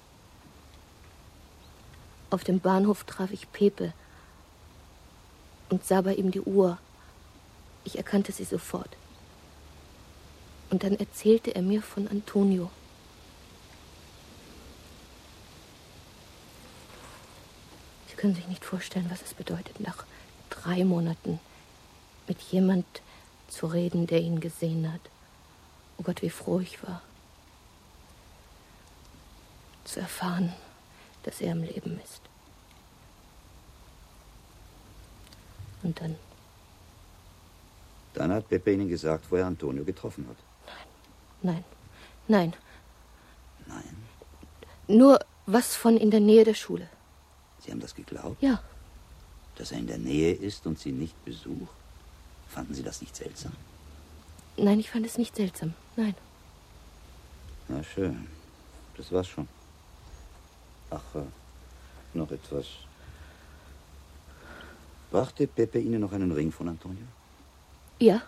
Auf dem Bahnhof traf ich Pepe und sah bei ihm die Uhr. Ich erkannte sie sofort. Und dann erzählte er mir von Antonio. Sie können sich nicht vorstellen, was es bedeutet, nach drei Monaten mit jemand zu reden, der ihn gesehen hat. Oh Gott, wie froh ich war, zu erfahren, dass er am Leben ist. Und dann? Dann hat Pepe Ihnen gesagt, wo er Antonio getroffen hat. Nein, nein. Nein? Nur was von in der Nähe der Schule. Sie haben das geglaubt? Ja. Dass er in der Nähe ist und Sie nicht besucht? Fanden Sie das nicht seltsam? Nein, ich fand es nicht seltsam. Nein. Na schön. Das war's schon. Ach, äh, noch etwas. Brachte Pepe Ihnen noch einen Ring von Antonio? Ja.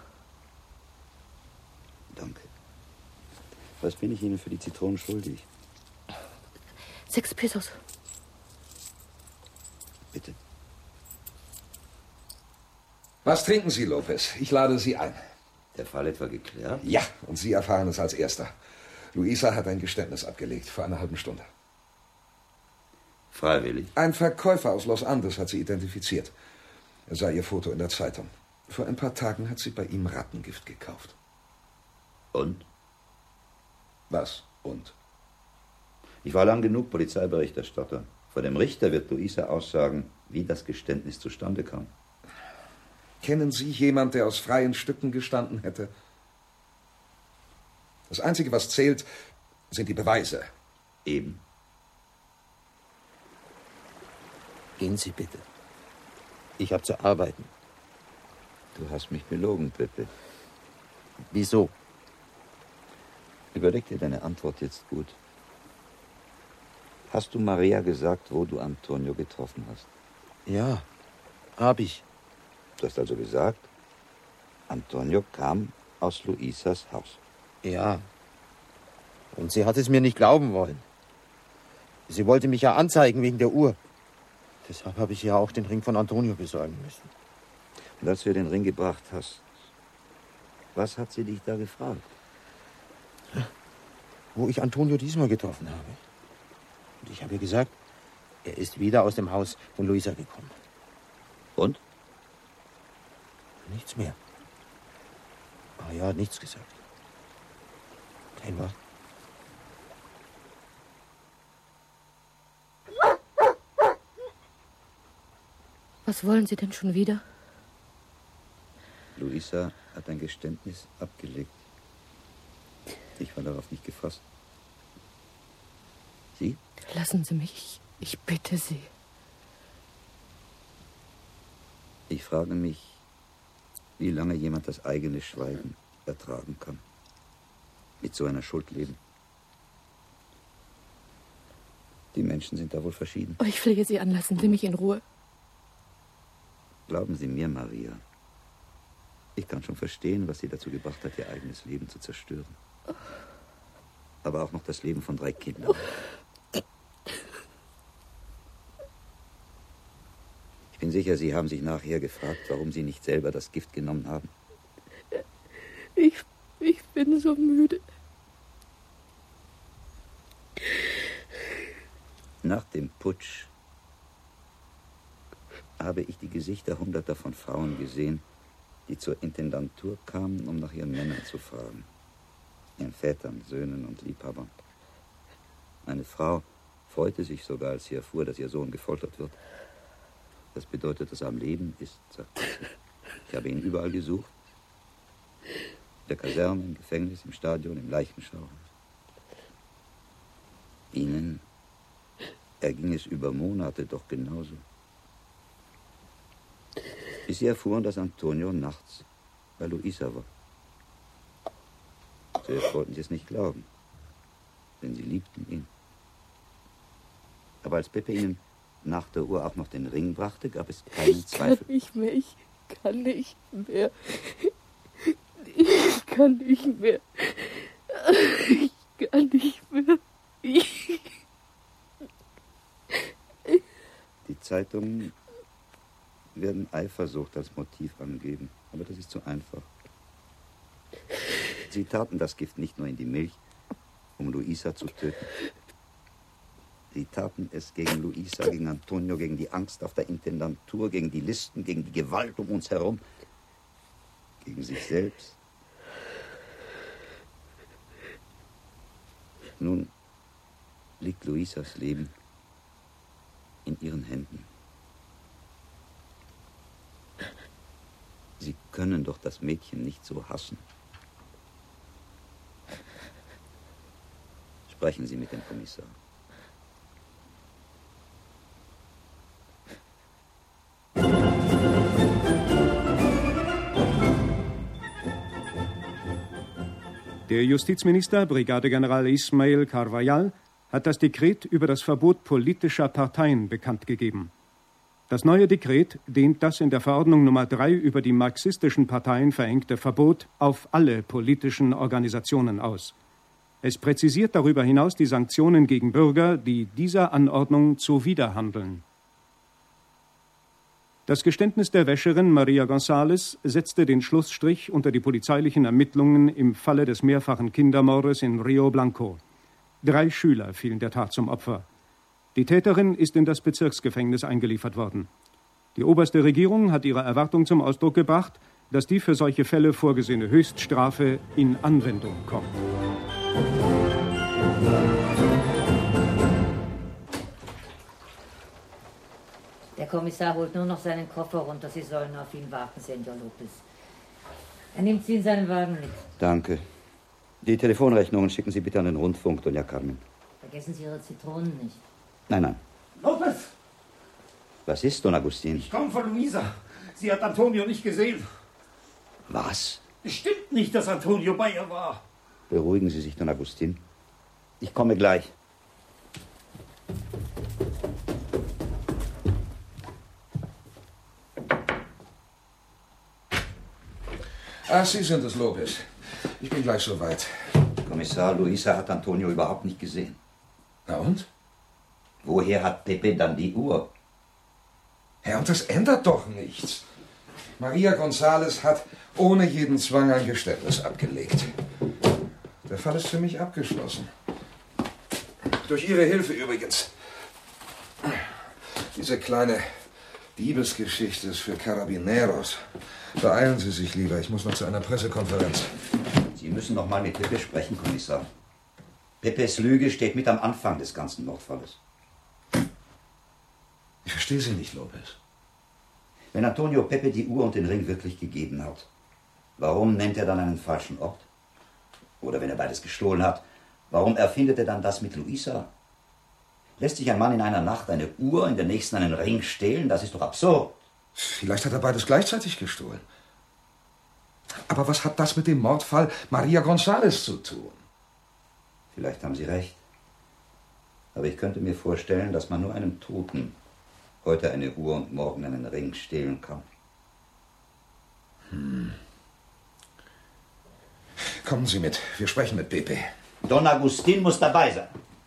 Danke. Was bin ich Ihnen für die Zitronen schuldig? Sechs Pesos. Bitte. Was trinken Sie, Lopez? Ich lade Sie ein. Der Fall etwa geklärt? Ja, und Sie erfahren es als Erster. Luisa hat ein Geständnis abgelegt, vor einer halben Stunde. Freiwillig? Ein Verkäufer aus Los Andes hat sie identifiziert. Er sah ihr Foto in der Zeitung. Vor ein paar Tagen hat sie bei ihm Rattengift gekauft. Und? Was? Und? Ich war lang genug Polizeiberichterstatter. Vor dem Richter wird Luisa aussagen, wie das Geständnis zustande kam. Kennen Sie jemand, der aus freien Stücken gestanden hätte? Das Einzige, was zählt, sind die Beweise. Eben. Gehen Sie bitte. Ich habe zu arbeiten. Du hast mich belogen, Pepe. Wieso? Überleg dir deine Antwort jetzt gut. Hast du Maria gesagt, wo du Antonio getroffen hast? Ja, hab ich. Du hast also gesagt, Antonio kam aus Luisas Haus. Ja. Und sie hat es mir nicht glauben wollen. Sie wollte mich ja anzeigen wegen der Uhr. Deshalb habe ich ihr auch den Ring von Antonio besorgen müssen. Und als du ihr den Ring gebracht hast, was hat sie dich da gefragt? Wo ich Antonio diesmal getroffen habe. Und ich habe ihr gesagt, er ist wieder aus dem Haus von Luisa gekommen. Und? Nichts mehr. Maria hat nichts gesagt. Kein Wort. Was wollen Sie denn schon wieder? Luisa hat ein Geständnis abgelegt. Ich war darauf nicht gefasst. Sie? Lassen Sie mich. Ich bitte Sie. Ich frage mich, wie lange jemand das eigene Schweigen ertragen kann. Mit so einer Schuld leben. Die Menschen sind da wohl verschieden. Oh, ich flehe Sie an, lassen Sie mich in Ruhe. Glauben Sie mir, Maria. Ich kann schon verstehen, was Sie dazu gebracht hat, Ihr eigenes Leben zu zerstören. Aber auch noch das Leben von drei Kindern. Ich bin sicher, Sie haben sich nachher gefragt, warum Sie nicht selber das Gift genommen haben. Ich, ich bin so müde. Nach dem Putsch habe ich die Gesichter hunderter von Frauen gesehen, die zur Intendantur kamen, um nach ihren Männern zu fragen. Ihren Vätern, Söhnen und Liebhabern. Eine Frau freute sich sogar, als sie erfuhr, dass ihr Sohn gefoltert wird. Das bedeutet, dass er am Leben ist, sagte sie. Ich habe ihn überall gesucht. In der Kaserne, im Gefängnis, im Stadion, im Leichenschau. Ihnen erging es über Monate doch genauso. Bis sie erfuhren, dass Antonio nachts bei Luisa war. Zuerst wollten sie es nicht glauben, denn sie liebten ihn. Aber als Pepe ihnen nach der Uhr auch noch den Ring brachte, gab es keinen ich Zweifel. Kann nicht mehr, ich kann nicht mehr. Ich kann nicht mehr. Ich kann nicht mehr. Ich Die Zeitungen werden Eifersucht als Motiv angeben, aber das ist zu einfach. Sie taten das Gift nicht nur in die Milch, um Luisa zu töten. Sie taten es gegen Luisa, gegen Antonio, gegen die Angst auf der Intendantur, gegen die Listen, gegen die Gewalt um uns herum, gegen sich selbst. Nun liegt Luisas Leben in ihren Händen. Sie können doch das Mädchen nicht so hassen. Sprechen Sie mit dem Kommissar. Der Justizminister, Brigadegeneral Ismail Carvajal, hat das Dekret über das Verbot politischer Parteien bekannt gegeben. Das neue Dekret dehnt das in der Verordnung Nummer drei über die marxistischen Parteien verhängte Verbot auf alle politischen Organisationen aus. Es präzisiert darüber hinaus die Sanktionen gegen Bürger, die dieser Anordnung zuwiderhandeln. Das Geständnis der Wäscherin Maria González setzte den Schlussstrich unter die polizeilichen Ermittlungen im Falle des mehrfachen Kindermordes in Rio Blanco. Drei Schüler fielen der Tat zum Opfer. Die Täterin ist in das Bezirksgefängnis eingeliefert worden. Die oberste Regierung hat ihre Erwartung zum Ausdruck gebracht, dass die für solche Fälle vorgesehene Höchststrafe in Anwendung kommt. Der Kommissar holt nur noch seinen Koffer runter. Sie sollen auf ihn warten, Senor Lopez. Er nimmt Sie in seinen Wagen mit. Danke. Die Telefonrechnungen schicken Sie bitte an den Rundfunk, Doña Carmen. Vergessen Sie Ihre Zitronen nicht. Nein, nein. Lopez! Was ist, Don Agustin? Ich komme von Luisa. Sie hat Antonio nicht gesehen. Was? Es stimmt nicht, dass Antonio bei ihr war. Beruhigen Sie sich, Don Agustin. Ich komme gleich. Ah, Sie sind es, Lopez. Ich bin gleich soweit. Kommissar, Luisa hat Antonio überhaupt nicht gesehen. Na und? Woher hat Pepe dann die Uhr? Ja, und das ändert doch nichts. Maria González hat ohne jeden Zwang ein Geständnis abgelegt. Der Fall ist für mich abgeschlossen. Durch Ihre Hilfe übrigens. Diese kleine Diebesgeschichte ist für Carabineros. Beeilen Sie sich lieber, ich muss noch zu einer Pressekonferenz. Sie müssen noch mal mit Pepe sprechen, Kommissar. Pepes Lüge steht mit am Anfang des ganzen Mordfalles. Ich verstehe Sie nicht, Lopez. Wenn Antonio Pepe die Uhr und den Ring wirklich gegeben hat, warum nennt er dann einen falschen Ort? Oder wenn er beides gestohlen hat, warum erfindet er dann das mit Luisa? Lässt sich ein Mann in einer Nacht eine Uhr, in der nächsten einen Ring stehlen? Das ist doch absurd. Vielleicht hat er beides gleichzeitig gestohlen. Aber was hat das mit dem Mordfall Maria González zu tun? Vielleicht haben Sie recht. Aber ich könnte mir vorstellen, dass man nur einem Toten heute eine Uhr und morgen einen Ring stehlen kann. Hm. Kommen Sie mit, wir sprechen mit Pepe. Don Agustin muss dabei sein.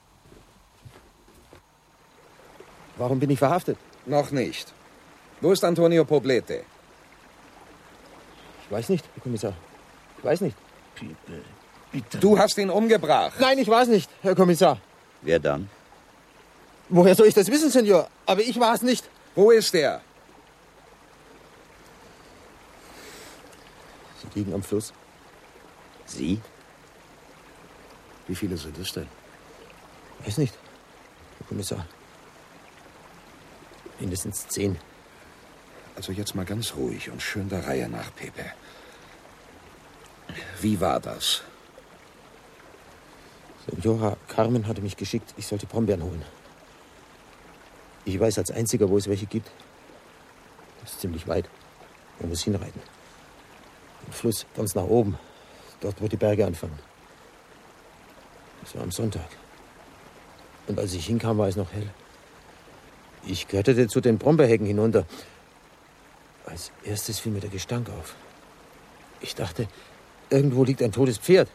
Warum bin ich verhaftet? Noch nicht. Wo ist Antonio Poblete? Ich weiß nicht, Herr Kommissar. Ich weiß nicht. Pepe, bitte. Du hast ihn umgebracht. Nein, ich weiß nicht, Herr Kommissar. Wer dann? Woher soll ich das wissen, Senor? Aber ich war es nicht. Wo ist er? Sie liegen am Fluss. Sie? Wie viele sind es denn? Weiß nicht, Herr Kommissar. Mindestens zehn. Also jetzt mal ganz ruhig und schön der Reihe nach, Pepe. Wie war das? Senora Carmen hatte mich geschickt, ich sollte Brombeeren holen. Ich weiß als Einziger, wo es welche gibt. Das ist ziemlich weit. Man muss hinreiten. Den Fluss ganz nach oben. Dort, wo die Berge anfangen. Das war am Sonntag. Und als ich hinkam, war es noch hell. Ich kletterte zu den Brombeerhecken hinunter. Als erstes fiel mir der Gestank auf. Ich dachte, irgendwo liegt ein totes Pferd.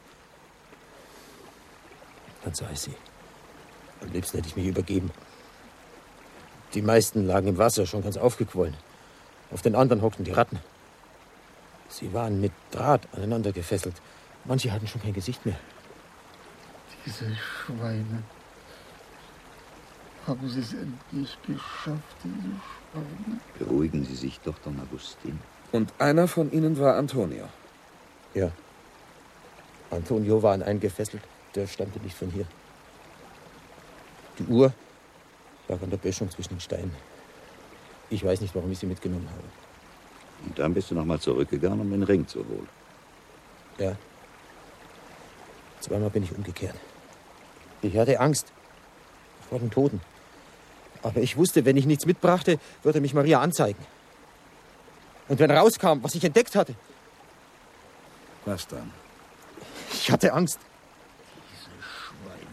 Dann sah ich sie. Am liebsten hätte ich mich übergeben. Die meisten lagen im Wasser, schon ganz aufgequollen. Auf den anderen hockten die Ratten. Sie waren mit Draht aneinander gefesselt. Manche hatten schon kein Gesicht mehr. Diese Schweine. Haben Sie es endlich geschafft, diese Schweine? Beruhigen Sie sich doch, Don Agustin. Und einer von ihnen war Antonio? Ja. Antonio war an einen gefesselt. Der stammte nicht von hier. Die Uhr lag an der Böschung zwischen den Steinen. Ich weiß nicht, warum ich sie mitgenommen habe. Und dann bist du noch mal zurückgegangen, um den Ring zu holen. Ja. Zweimal bin ich umgekehrt. Ich hatte Angst vor den Toten. Aber ich wusste, wenn ich nichts mitbrachte, würde mich Maria anzeigen. Und wenn rauskam, was ich entdeckt hatte. Was dann? Ich hatte Angst. Diese Schweine.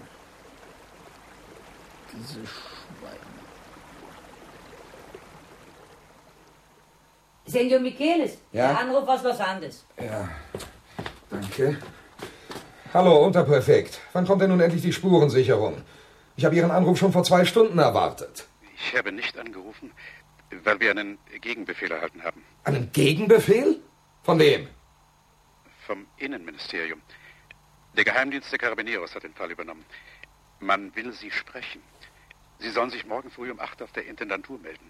Diese Schweine. Senor Michelis, Ja? der Anruf aus Los Andes. Ja, danke. Hallo, Unterpräfekt. Wann kommt denn nun endlich die Spurensicherung? Ich habe Ihren Anruf schon vor zwei Stunden erwartet. Ich habe nicht angerufen, weil wir einen Gegenbefehl erhalten haben. Einen Gegenbefehl? Von wem? Vom Innenministerium. Der Geheimdienst der Carabineros hat den Fall übernommen. Man will Sie sprechen. Sie sollen sich morgen früh um acht auf der Intendantur melden.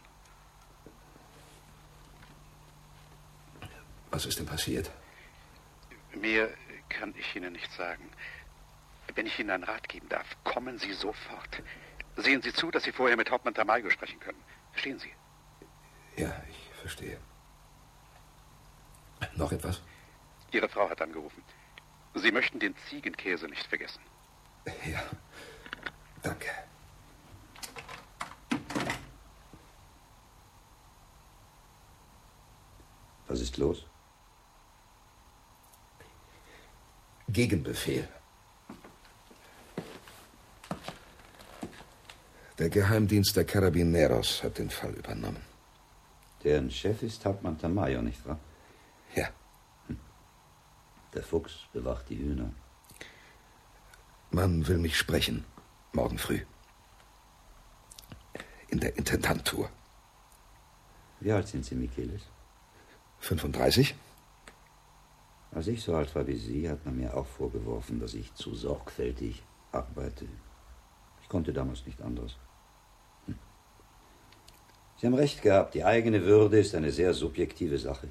Was ist denn passiert? Mehr kann ich Ihnen nicht sagen. Wenn ich Ihnen einen Rat geben darf, kommen Sie sofort. Sehen Sie zu, dass Sie vorher mit Hauptmann Tamayo sprechen können. Verstehen Sie? Ja, ich verstehe. Noch etwas? Ihre Frau hat angerufen. Sie möchten den Ziegenkäse nicht vergessen. Ja, danke. Was ist los? Gegenbefehl. Der Geheimdienst der Carabineros hat den Fall übernommen. Deren Chef ist Hauptmann Tamayo, nicht wahr? Ja. Hm. Der Fuchs bewacht die Hühner. Man will mich sprechen, morgen früh. In der Intendantur. Wie alt sind Sie, Michelis? fünfunddreißig. Als ich so alt war wie Sie, hat man mir auch vorgeworfen, dass ich zu sorgfältig arbeite. Ich konnte damals nicht anderes. Hm. Sie haben recht gehabt, die eigene Würde ist eine sehr subjektive Sache.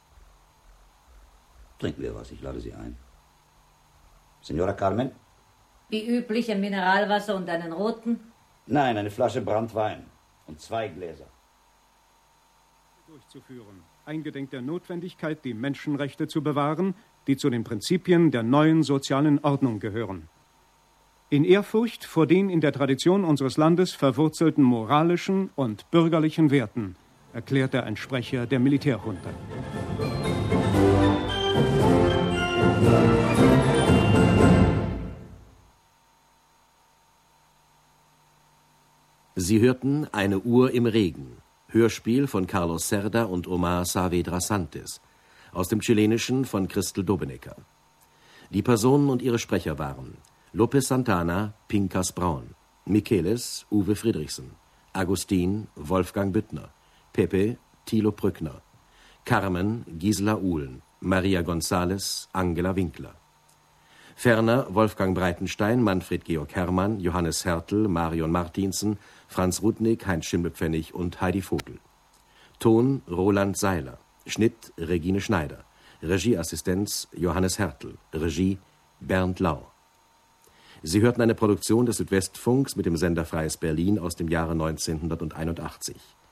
Trinken wir was, ich lade Sie ein. Signora Carmen? Wie üblich ein Mineralwasser und einen roten? Nein, eine Flasche Branntwein und zwei Gläser. Durchzuführen, eingedenk der Notwendigkeit, die Menschenrechte zu bewahren, die zu den Prinzipien der neuen sozialen Ordnung gehören. In Ehrfurcht vor den in der Tradition unseres Landes verwurzelten moralischen und bürgerlichen Werten, erklärte ein Sprecher der Militärjunta. Sie hörten Eine Uhr im Regen, Hörspiel von Carlos Cerda und Omar Saavedra Santis, aus dem Chilenischen von Christel Dobenecker. Die Personen und ihre Sprecher waren Lopez Santana, Pinkas Braun, Michelis, Uwe Friedrichsen, Agustin, Wolfgang Büttner, Pepe, Thilo Brückner, Carmen, Gisela Uhlen, Maria González, Angela Winkler. Ferner Wolfgang Breitenstein, Manfred Georg Herrmann, Johannes Hertel, Marion Martinsen, Franz Rudnick, Heinz Schimmelpfennig und Heidi Vogel. Ton Roland Seiler. Schnitt Regine Schneider. Regieassistenz Johannes Hertel. Regie Bernd Lau. Sie hörten eine Produktion des Südwestfunks mit dem Sender Freies Berlin aus dem Jahre neunzehnhunderteinundachtzig.